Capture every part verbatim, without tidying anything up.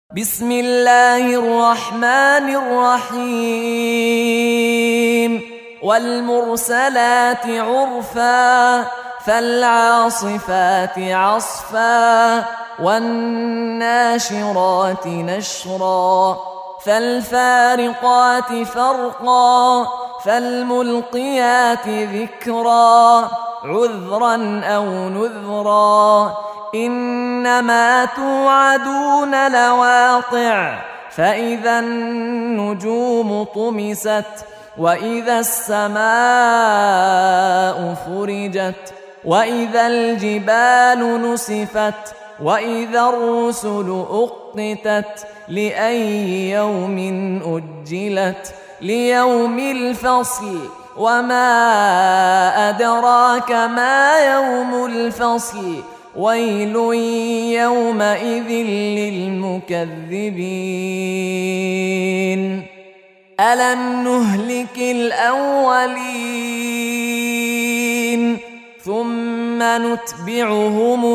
بسم الله الرحمن الرحيم والمرسلات عرفا فالعاصفات عصفا والناشرات نشرا فالفارقات فرقا فالملقيات ذكرا عذرا أو نذرا إنما توعدون لواقع فإذا النجوم طمست وإذا السماء فرجت وإذا الجبال نسفت وإذا الرسل أقتت لأي يوم أجلت ليوم الفصل وما أدراك ما يوم الفصل ويل يومئذ للمكذبين ألم نهلك الأولين ثم نتبعهم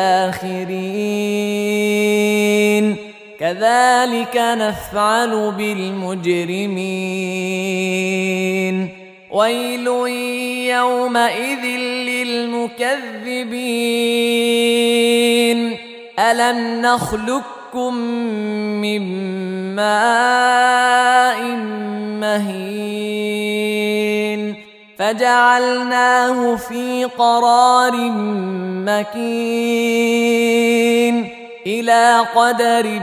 الآخرين كذلك نفعل بالمجرمين ويل يومئذ للمكذبين ألم نخلقكم من ماء مهين فجعلناه في قرار مكين إلى قدر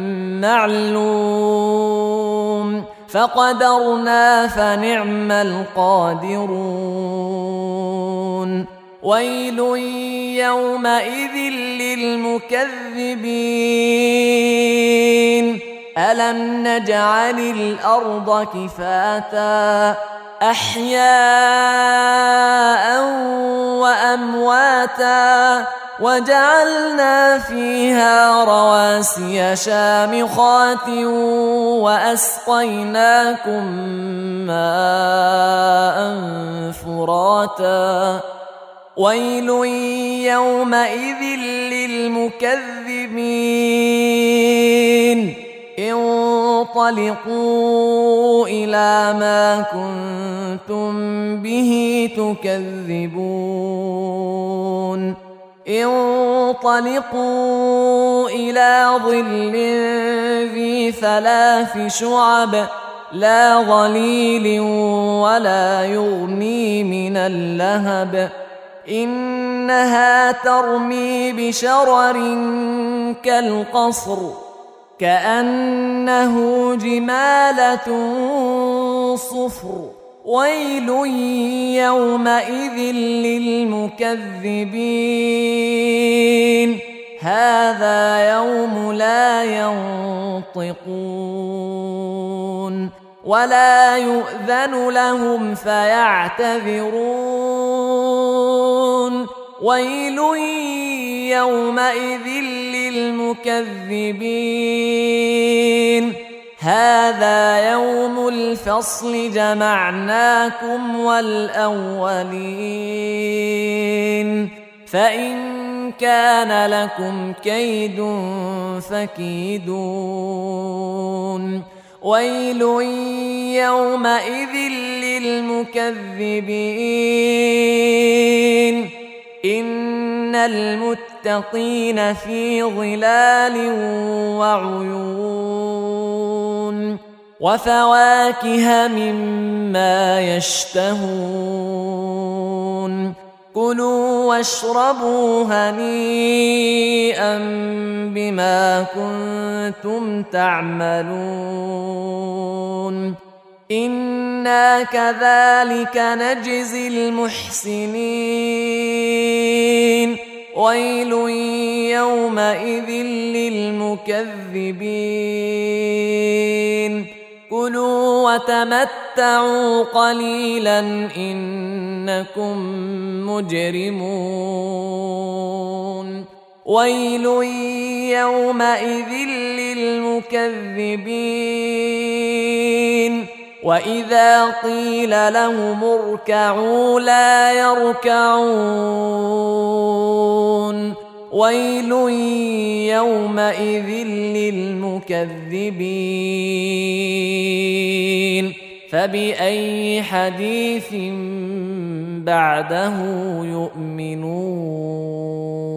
معلوم فقدرنا فنعم القادرون ويل يومئذ للمكذبين ألم نجعل الأرض كفاتا أحياء وأمواتا وجعلنا فيها رواسي شامخات وأسقيناكم ماء فراتا ويل يومئذ للمكذبين انطلقوا إلى ما كنتم به تكذبون انطلقوا إلى ظل ذي ثلاث شعب لا ظليل ولا يغني من اللهب إنها ترمي بشرر كالقصر كأنه جمالة صفر ويل يومئذ للمكذبين هذا يوم لا ينطقون ولا يؤذن لهم فيعتذرون ويل يومئذ للمكذبين هذا يوم الفصل جمعناكم والأولين فإن كان لكم كيد فكيدون ويل يومئذ للمكذبين إن المتقين في ظلال وعيون وفواكه مما يشتهون كلوا واشربوا هنيئا بما كنتم تعملون إنا كذلك نجزي المحسنين ويل يومئذ للمكذبين كلوا وتمتعوا قليلا إنكم مجرمون ويل يومئذ للمكذبين وإذا قيل لهم اركعوا لا يركعون ويل يومئذ للمكذبين فبأي حديث بعده يؤمنون